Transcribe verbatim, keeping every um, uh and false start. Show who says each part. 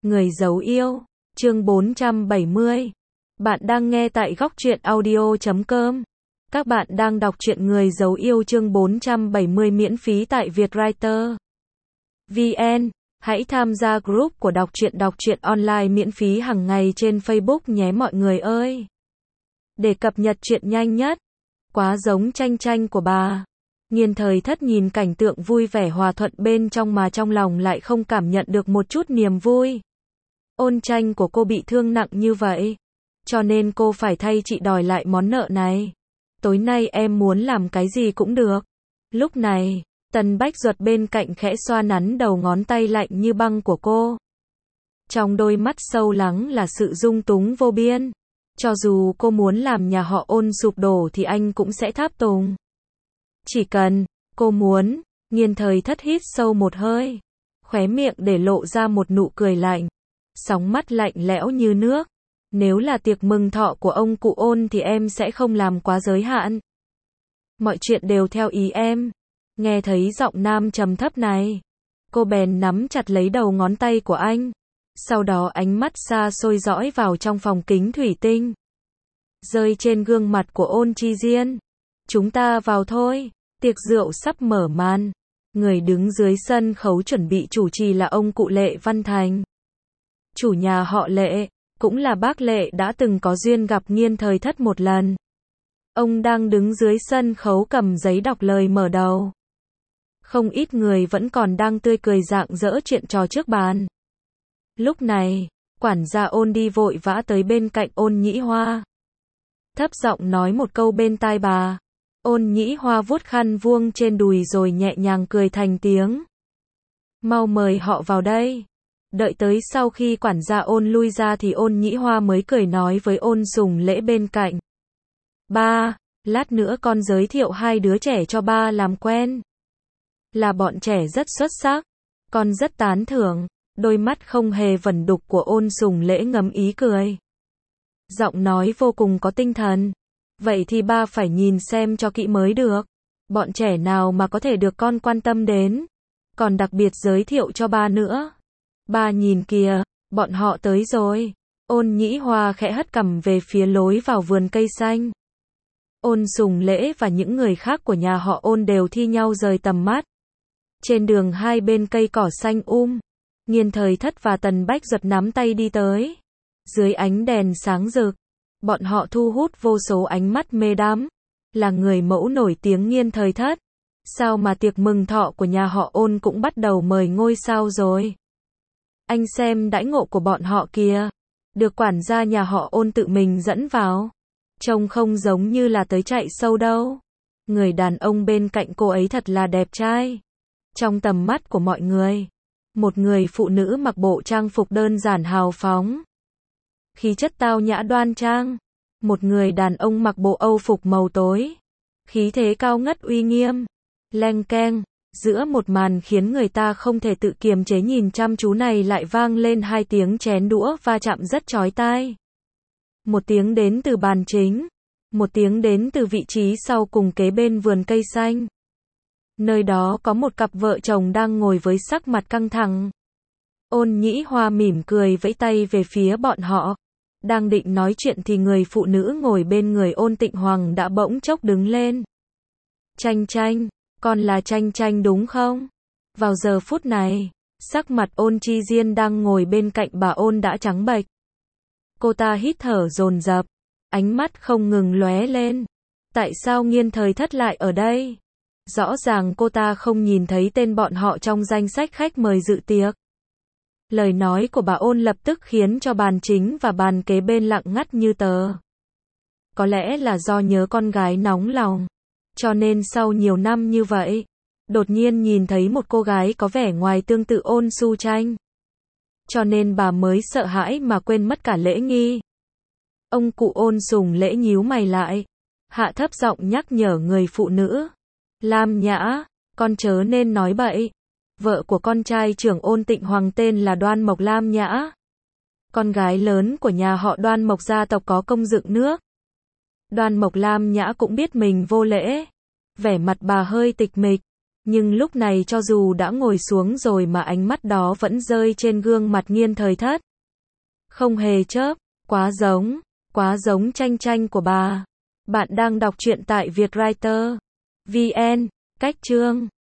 Speaker 1: Người giấu yêu, chương bốn trăm bảy mươi. Bạn đang nghe tại góc truyện audio chấm com. Các bạn đang đọc truyện Người giấu yêu chương bốn trăm bảy mươi miễn phí tại Vietwriter chấm vn. Hãy tham gia group của đọc truyện đọc truyện online miễn phí hàng ngày trên Facebook nhé mọi người ơi. Để cập nhật truyện nhanh nhất. Quá giống Tranh Tranh của bà. Nghiên Thời Thất nhìn cảnh tượng vui vẻ hòa thuận bên trong mà trong lòng lại không cảm nhận được một chút niềm vui. Ôn Tranh của cô bị thương nặng như vậy, cho nên cô phải thay chị đòi lại món nợ này. Tối nay em muốn làm cái gì cũng được. Lúc này, Tần Bách Duật bên cạnh khẽ xoa nắn đầu ngón tay lạnh như băng của cô. Trong đôi mắt sâu lắng là sự dung túng vô biên. Cho dù cô muốn làm nhà họ Ôn sụp đổ thì anh cũng sẽ tháp tùng. Chỉ cần cô muốn. Nghiên Thời Thất hít sâu một hơi, khóe miệng để lộ ra một nụ cười lạnh, sóng mắt lạnh lẽo như nước. Nếu là tiệc mừng thọ của ông cụ Ôn thì em sẽ không làm quá giới hạn. Mọi chuyện đều theo ý em. Nghe thấy giọng nam trầm thấp này, cô bèn nắm chặt lấy đầu ngón tay của anh. Sau đó ánh mắt xa xôi dõi vào trong phòng kính thủy tinh, rơi trên gương mặt của Ôn Chi Diên. Chúng ta vào thôi, tiệc rượu sắp mở màn. Người đứng dưới sân khấu chuẩn bị chủ trì là ông cụ Lệ Văn Thành. Chủ nhà họ Lệ, cũng là bác Lệ đã từng có duyên gặp Nghiên Thời Thất một lần. Ông đang đứng dưới sân khấu cầm giấy đọc lời mở đầu. Không ít người vẫn còn đang tươi cười rạng rỡ chuyện trò trước bàn. Lúc này, quản gia Ôn đi vội vã tới bên cạnh Ôn Nhĩ Hoa, thấp giọng nói một câu bên tai bà. Ôn Nhĩ Hoa vuốt khăn vuông trên đùi rồi nhẹ nhàng cười thành tiếng. Mau mời họ vào đây. Đợi tới sau khi quản gia Ôn lui ra thì Ôn Nhĩ Hoa mới cười nói với Ôn Sùng Lễ bên cạnh. Ba, lát nữa con giới thiệu hai đứa trẻ cho ba làm quen. Là bọn trẻ rất xuất sắc. Con rất tán thưởng. Đôi mắt không hề vẩn đục của Ôn Sùng Lễ ngấm ý cười. Giọng nói vô cùng có tinh thần. Vậy thì ba phải nhìn xem cho kỹ mới được. Bọn trẻ nào mà có thể được con quan tâm đến. Còn đặc biệt giới thiệu cho ba nữa. Ba nhìn kìa, bọn họ tới rồi. Ôn Nhĩ Hoa khẽ hất cằm về phía lối vào vườn cây xanh. Ôn Sùng Lễ và những người khác của nhà họ Ôn đều thi nhau rời tầm mắt. Trên đường hai bên cây cỏ xanh um, Nghiên Thời Thất và Tần Bách Duật nắm tay đi tới. Dưới ánh đèn sáng rực, bọn họ thu hút vô số ánh mắt mê đắm. Là người mẫu nổi tiếng Nghiên Thời Thất, sao mà tiệc mừng thọ của nhà họ Ôn cũng bắt đầu mời ngôi sao rồi. Anh xem đãi ngộ của bọn họ kìa. Được quản gia nhà họ Ôn tự mình dẫn vào. Trông không giống như là tới chạy show đâu. Người đàn ông bên cạnh cô ấy thật là đẹp trai. Trong tầm mắt của mọi người, một người phụ nữ mặc bộ trang phục đơn giản hào phóng, khí chất tao nhã đoan trang. Một người đàn ông mặc bộ Âu phục màu tối, khí thế cao ngất uy nghiêm. Leng keng, giữa một màn khiến người ta không thể tự kiềm chế nhìn chăm chú này lại vang lên hai tiếng chén đũa va chạm rất chói tai. Một tiếng đến từ bàn chính, một tiếng đến từ vị trí sau cùng kế bên vườn cây xanh. Nơi đó có một cặp vợ chồng đang ngồi với sắc mặt căng thẳng. Ôn Nhĩ Hoa mỉm cười vẫy tay về phía bọn họ. Đang định nói chuyện thì người phụ nữ ngồi bên người Ôn Tịnh Hoàng đã bỗng chốc đứng lên. Tranh Tranh, con là Tranh Tranh đúng không? Vào giờ phút này, sắc mặt Ôn Chi Diên đang ngồi bên cạnh bà Ôn đã trắng bệch. Cô ta hít thở dồn dập, ánh mắt không ngừng lóe lên. Tại sao Nghiên Thời Thất lại ở đây? Rõ ràng cô ta không nhìn thấy tên bọn họ trong danh sách khách mời dự tiệc. Lời nói của bà Ôn lập tức khiến cho bàn chính và bàn kế bên lặng ngắt như tờ. Có lẽ là do nhớ con gái nóng lòng, cho nên sau nhiều năm như vậy, đột nhiên nhìn thấy một cô gái có vẻ ngoài tương tự Ôn Su Tranh. Cho nên bà mới sợ hãi mà quên mất cả lễ nghi. Ông cụ Ôn Sùng Lễ nhíu mày lại, hạ thấp giọng nhắc nhở người phụ nữ. Lam Nhã, con chớ nên nói bậy. Vợ của con trai trưởng Ôn Tịnh Hoàng tên là Đoan Mộc Lam Nhã. Con gái lớn của nhà họ Đoan Mộc gia tộc có công dựng nước. Đoan Mộc Lam Nhã cũng biết mình vô lễ. Vẻ mặt bà hơi tịch mịch. Nhưng lúc này cho dù đã ngồi xuống rồi mà ánh mắt đó vẫn rơi trên gương mặt Nghiên Thời Thất. Không hề chớp, quá giống, quá giống Tranh Tranh của bà. Bạn đang đọc truyện tại Vietwriter chấm vn, cách chương